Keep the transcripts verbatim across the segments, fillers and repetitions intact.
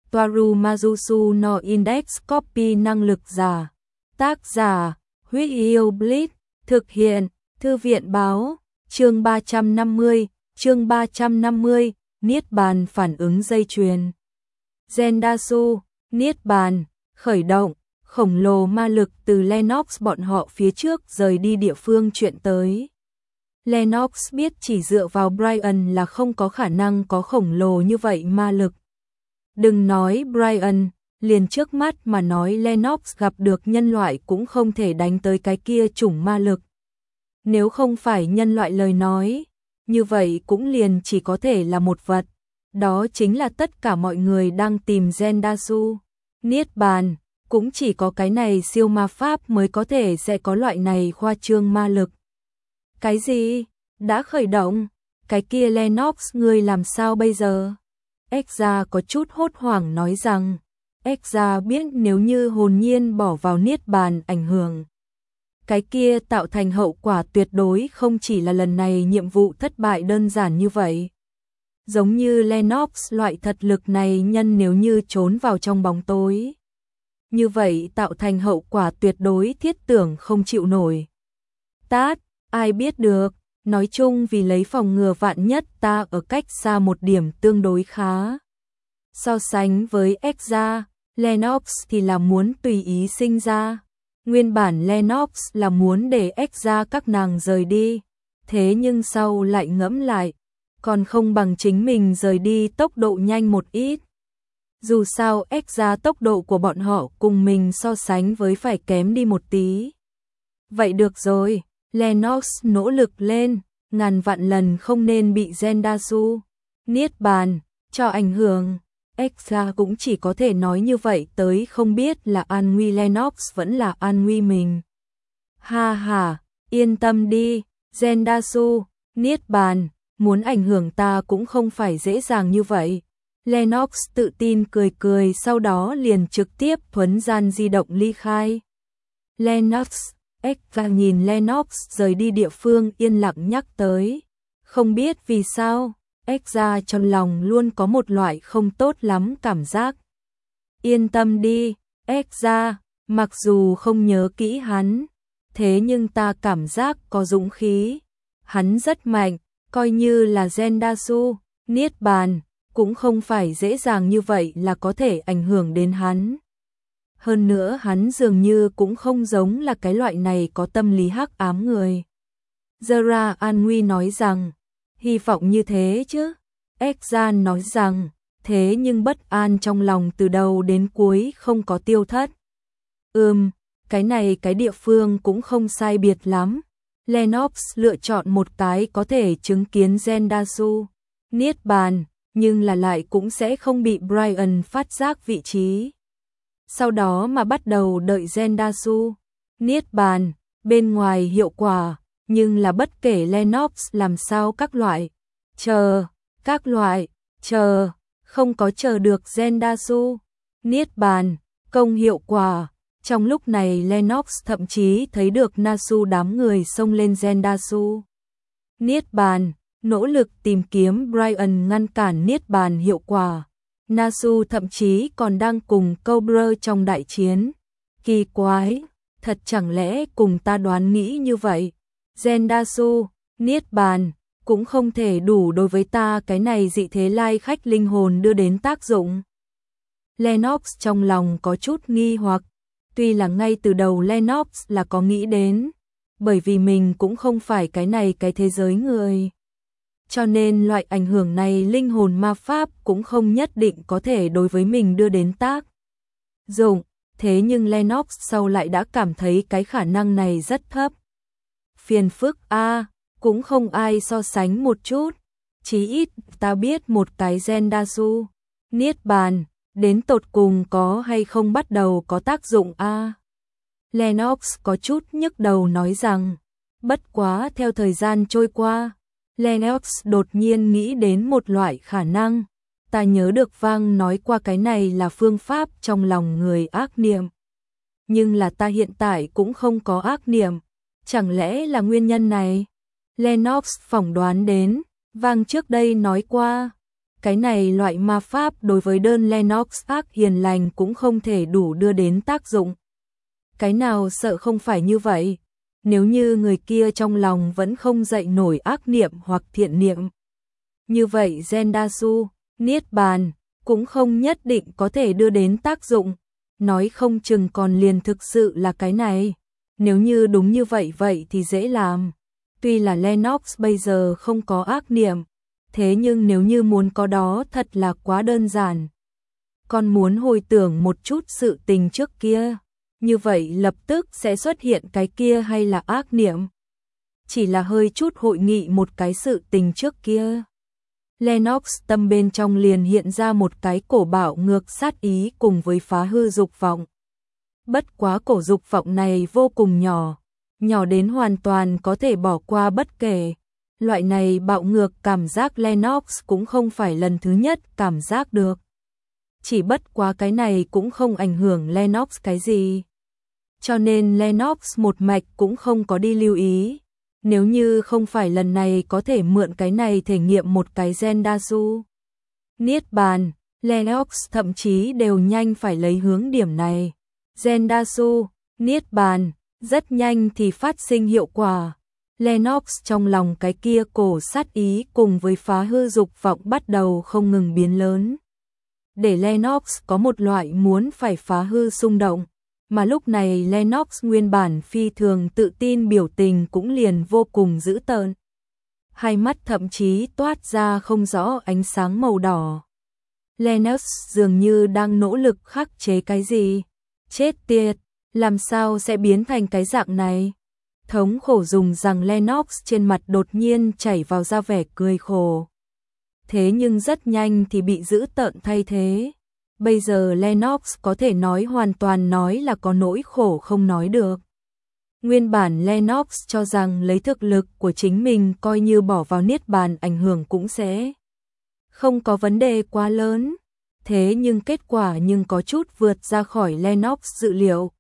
Toaru Majusu no Index Copy năng lực giả. Tác giả, Huyết Yêu Blitz, thực hiện, Thư viện báo, chương ba trăm năm mươi, chương ba trăm năm mươi, Niết bàn phản ứng dây chuyền. Zendasu, Niết bàn, khởi động, khổng lồ ma lực từ Lennox bọn họ phía trước rời đi địa phương chuyện tới. Lennox biết chỉ dựa vào Brian là không có khả năng có khổng lồ như vậy ma lực. Đừng nói Brian, liền trước mắt mà nói Lennox gặp được nhân loại cũng không thể đánh tới cái kia chủng ma lực. Nếu không phải nhân loại lời nói, như vậy cũng liền chỉ có thể là một vật. Đó chính là tất cả mọi người đang tìm Zendasu. Niết bàn, cũng chỉ có cái này siêu ma pháp mới có thể sẽ có loại này khoa trương ma lực. Cái gì? Đã khởi động? Cái kia Lennox ngươi làm sao bây giờ? Exra có chút hốt hoảng nói rằng, Exra biết nếu như hồn nhiên bỏ vào niết bàn ảnh hưởng. Cái kia tạo thành hậu quả tuyệt đối không chỉ là lần này nhiệm vụ thất bại đơn giản như vậy. Giống như Lennox loại thật lực này nhân nếu như trốn vào trong bóng tối. Như vậy tạo thành hậu quả tuyệt đối thiết tưởng không chịu nổi. Tát, ai biết được, nói chung vì lấy phòng ngừa vạn nhất ta ở cách xa một điểm tương đối khá. So sánh với Exra, Lennox thì là muốn tùy ý sinh ra. Nguyên bản Lennox là muốn để Exra các nàng rời đi, thế nhưng sau lại ngẫm lại, còn không bằng chính mình rời đi tốc độ nhanh một ít. Dù sao Exra tốc độ của bọn họ cùng mình so sánh với phải kém đi một tí. Vậy được rồi, Lennox nỗ lực lên, ngàn vạn lần không nên bị Zendasu, Niết bàn, cho ảnh hưởng. Exra cũng chỉ có thể nói như vậy tới không biết là an nguy Lennox vẫn là an nguy mình. Ha ha, yên tâm đi, Zendasu, Niết bàn, muốn ảnh hưởng ta cũng không phải dễ dàng như vậy. Lennox tự tin cười cười sau đó liền trực tiếp thuấn gian di động ly khai. Lennox, Exra nhìn Lennox rời đi địa phương yên lặng nhắc tới. Không biết vì sao, Exra trong lòng luôn có một loại không tốt lắm cảm giác. Yên tâm đi, Exra, mặc dù không nhớ kỹ hắn, thế nhưng ta cảm giác có dũng khí. Hắn rất mạnh, coi như là Zendasu, Niết bàn, cũng không phải dễ dàng như vậy là có thể ảnh hưởng đến hắn. Hơn nữa hắn dường như cũng không giống là cái loại này có tâm lý hắc ám người. Zara an nguy nói rằng, hy vọng như thế chứ. Exra nói rằng, thế nhưng bất an trong lòng từ đầu đến cuối không có tiêu thất. Ừm, cái này cái địa phương cũng không sai biệt lắm. Lennox lựa chọn một cái có thể chứng kiến Zendasu, Niết bàn, nhưng là lại cũng sẽ không bị Brian phát giác vị trí. Sau đó mà bắt đầu đợi Zendasu, Niết bàn, bên ngoài hiệu quả, nhưng là bất kể Lennox làm sao các loại, chờ, các loại, chờ, không có chờ được Zendasu, Niết bàn, công hiệu quả. Trong lúc này Lennox thậm chí thấy được Nasu đám người xông lên Zendasu, Niết bàn, nỗ lực tìm kiếm Brian ngăn cản Niết bàn hiệu quả. Nasu thậm chí còn đang cùng Cobra trong đại chiến. Kỳ quái, thật chẳng lẽ cùng ta đoán nghĩ như vậy? Zendasu, Niết bàn, cũng không thể đủ đối với ta cái này dị thế lai khách linh hồn đưa đến tác dụng. Lennox trong lòng có chút nghi hoặc, tuy là ngay từ đầu Lennox là có nghĩ đến, bởi vì mình cũng không phải cái này cái thế giới người. Cho nên loại ảnh hưởng này linh hồn ma pháp cũng không nhất định có thể đối với mình đưa đến tác dụng, thế nhưng Lennox sau lại đã cảm thấy cái khả năng này rất thấp. Phiền phức a, cũng không ai so sánh một chút, chí ít ta biết một cái Zendasu, Niết bàn, đến tột cùng có hay không bắt đầu có tác dụng a. Lennox có chút nhức đầu nói rằng, bất quá theo thời gian trôi qua, Lennox đột nhiên nghĩ đến một loại khả năng, ta nhớ được Vang nói qua cái này là phương pháp trong lòng người ác niệm. Nhưng là ta hiện tại cũng không có ác niệm, chẳng lẽ là nguyên nhân này? Lennox phỏng đoán đến, Vang trước đây nói qua, Cái này loại ma pháp đối với đơn Lennox ác hiền lành cũng không thể đủ đưa đến tác dụng. Cái nào sợ không phải như vậy, nếu như người kia trong lòng vẫn không dậy nổi ác niệm hoặc thiện niệm. Như vậy Zendasu, Niết Bàn, cũng không nhất định có thể đưa đến tác dụng, nói không chừng còn liền thực sự là cái này. Nếu như đúng như vậy vậy thì dễ làm. Tuy là Lennox bây giờ không có ác niệm, thế nhưng nếu như muốn có đó thật là quá đơn giản. Con muốn hồi tưởng một chút sự tình trước kia, như vậy lập tức sẽ xuất hiện cái kia hay là ác niệm. Chỉ là hơi chút hội nghị một cái sự tình trước kia. Lennox tâm bên trong liền hiện ra một cái cổ bạo ngược sát ý cùng với phá hư dục vọng. Bất quá cổ dục vọng này vô cùng nhỏ, nhỏ đến hoàn toàn có thể bỏ qua bất kể. Loại này bạo ngược cảm giác Lennox cũng không phải lần thứ nhất cảm giác được. Chỉ bất quá cái này cũng không ảnh hưởng Lennox cái gì. Cho nên Lennox một mạch cũng không có đi lưu ý. Nếu như không phải lần này có thể mượn cái này thể nghiệm một cái Zendasu Niết Bàn, Lennox thậm chí đều nhanh phải lấy hướng điểm này. Zendasu Niết Bàn, rất nhanh thì phát sinh hiệu quả. Lennox trong lòng cái kia cổ sát ý cùng với phá hư dục vọng bắt đầu không ngừng biến lớn. Để Lennox có một loại muốn phải phá hư xung động. Mà lúc này Lennox nguyên bản phi thường tự tin biểu tình cũng liền vô cùng dữ tợn. Hai mắt thậm chí toát ra không rõ ánh sáng màu đỏ. Lennox dường như đang nỗ lực khắc chế cái gì. Chết tiệt, làm sao sẽ biến thành cái dạng này? Thống khổ dùng rằng Lennox trên mặt đột nhiên chảy vào ra vẻ cười khổ. Thế nhưng rất nhanh thì bị dữ tợn thay thế. Bây giờ Lennox có thể nói hoàn toàn nói là có nỗi khổ không nói được. Nguyên bản Lennox cho rằng lấy thực lực của chính mình coi như bỏ vào Niết Bàn ảnh hưởng cũng sẽ không có vấn đề quá lớn. Thế nhưng kết quả nhưng có chút vượt ra khỏi Lennox dự liệu.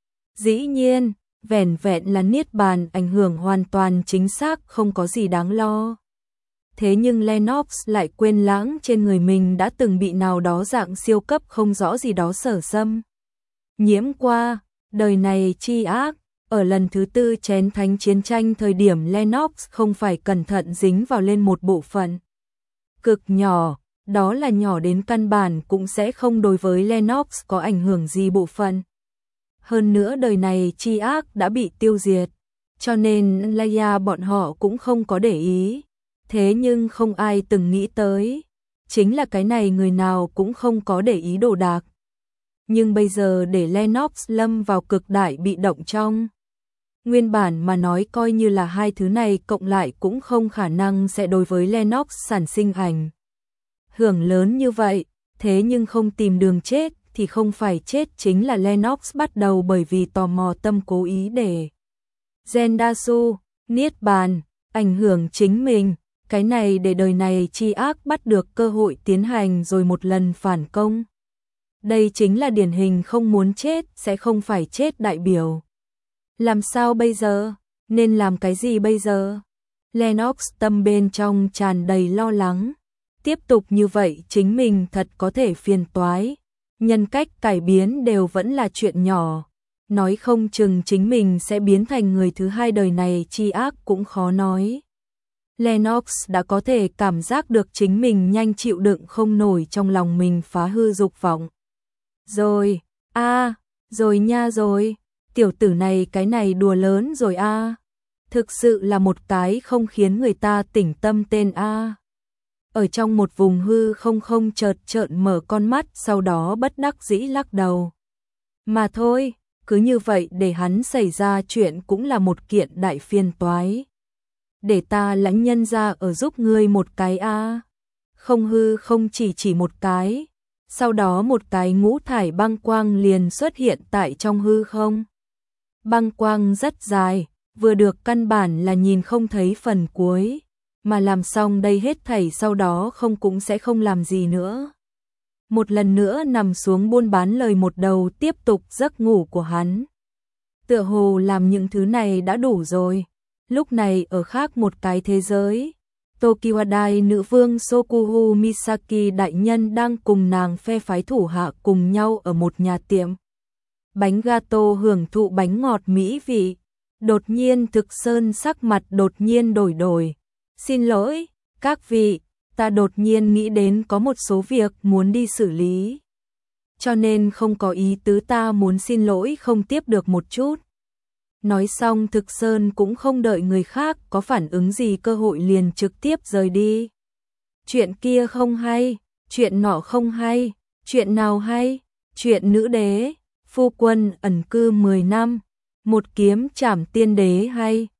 Dĩ nhiên, vẻn vẹn là Niết Bàn ảnh hưởng hoàn toàn chính xác không có gì đáng lo. Thế nhưng Lennox lại quên lãng trên người mình đã từng bị nào đó dạng siêu cấp không rõ gì đó sở xâm. Nhiễm qua, đời này chi ác, ở lần thứ tư chén thánh chiến tranh thời điểm Lennox không phải cẩn thận dính vào lên một bộ phận. Cực nhỏ, đó là nhỏ đến căn bản cũng sẽ không đối với Lennox có ảnh hưởng gì bộ phận. Hơn nữa đời này chi ác đã bị tiêu diệt, cho nên Leia bọn họ cũng không có để ý. Thế nhưng không ai từng nghĩ tới, chính là cái này người nào cũng không có để ý đồ đạc. Nhưng bây giờ để Lennox lâm vào cực đại bị động trong. Nguyên bản mà nói coi như là hai thứ này cộng lại cũng không khả năng sẽ đối với Lennox sản sinh ảnh hưởng lớn như vậy, thế nhưng không tìm đường chết thì không phải chết chính là Lennox bắt đầu bởi vì tò mò tâm cố ý để Zendasu, Niết Bàn, ảnh hưởng chính mình. Cái này để đời này chi ác bắt được cơ hội tiến hành rồi một lần phản công. Đây chính là điển hình không muốn chết sẽ không phải chết đại biểu. Làm sao bây giờ? Nên làm cái gì bây giờ? Lennox tâm bên trong tràn đầy lo lắng. Tiếp tục như vậy chính mình thật có thể phiền toái. Nhân cách cải biến đều vẫn là chuyện nhỏ. Nói không chừng chính mình sẽ biến thành người thứ hai đời này chi ác cũng khó nói. Lennox đã có thể cảm giác được chính mình nhanh chịu đựng không nổi trong lòng mình phá hư dục vọng. Rồi, a, à, rồi nha rồi, tiểu tử này cái này đùa lớn rồi a. À. Thực sự là một cái không khiến người ta tỉnh tâm tên a. À. Ở trong một vùng hư không không chợt trợn mở con mắt sau đó bất đắc dĩ lắc đầu. Mà thôi, cứ như vậy để hắn xảy ra chuyện cũng là một kiện đại phiền toái. Để ta lãnh nhân ra ở giúp ngươi một cái a. À. Không hư không chỉ chỉ một cái. Sau đó một cái ngũ thải băng quang liền xuất hiện tại trong hư không. Băng quang rất dài, vừa được căn bản là nhìn không thấy phần cuối. Mà làm xong đây hết thảy sau đó không cũng sẽ không làm gì nữa. Một lần nữa nằm xuống buôn bán lời một đầu tiếp tục giấc ngủ của hắn. Tựa hồ làm những thứ này đã đủ rồi. Lúc này ở khác một cái thế giới, Tokiwadai nữ vương Sokuhu Misaki đại nhân đang cùng nàng phe phái thủ hạ cùng nhau ở một nhà tiệm bánh gato hưởng thụ bánh ngọt mỹ vị. Đột nhiên Thực Sơn sắc mặt đột nhiên đổi đổi. Xin lỗi, các vị, ta đột nhiên nghĩ đến có một số việc muốn đi xử lý. Cho nên không có ý tứ, ta muốn xin lỗi không tiếp được một chút. Nói xong Thực Sơn cũng không đợi người khác có phản ứng gì cơ hội liền trực tiếp rời đi. Chuyện kia không hay, chuyện nọ không hay, chuyện nào hay, chuyện nữ đế, phu quân ẩn cư mười năm, một kiếm trảm tiên đế hay.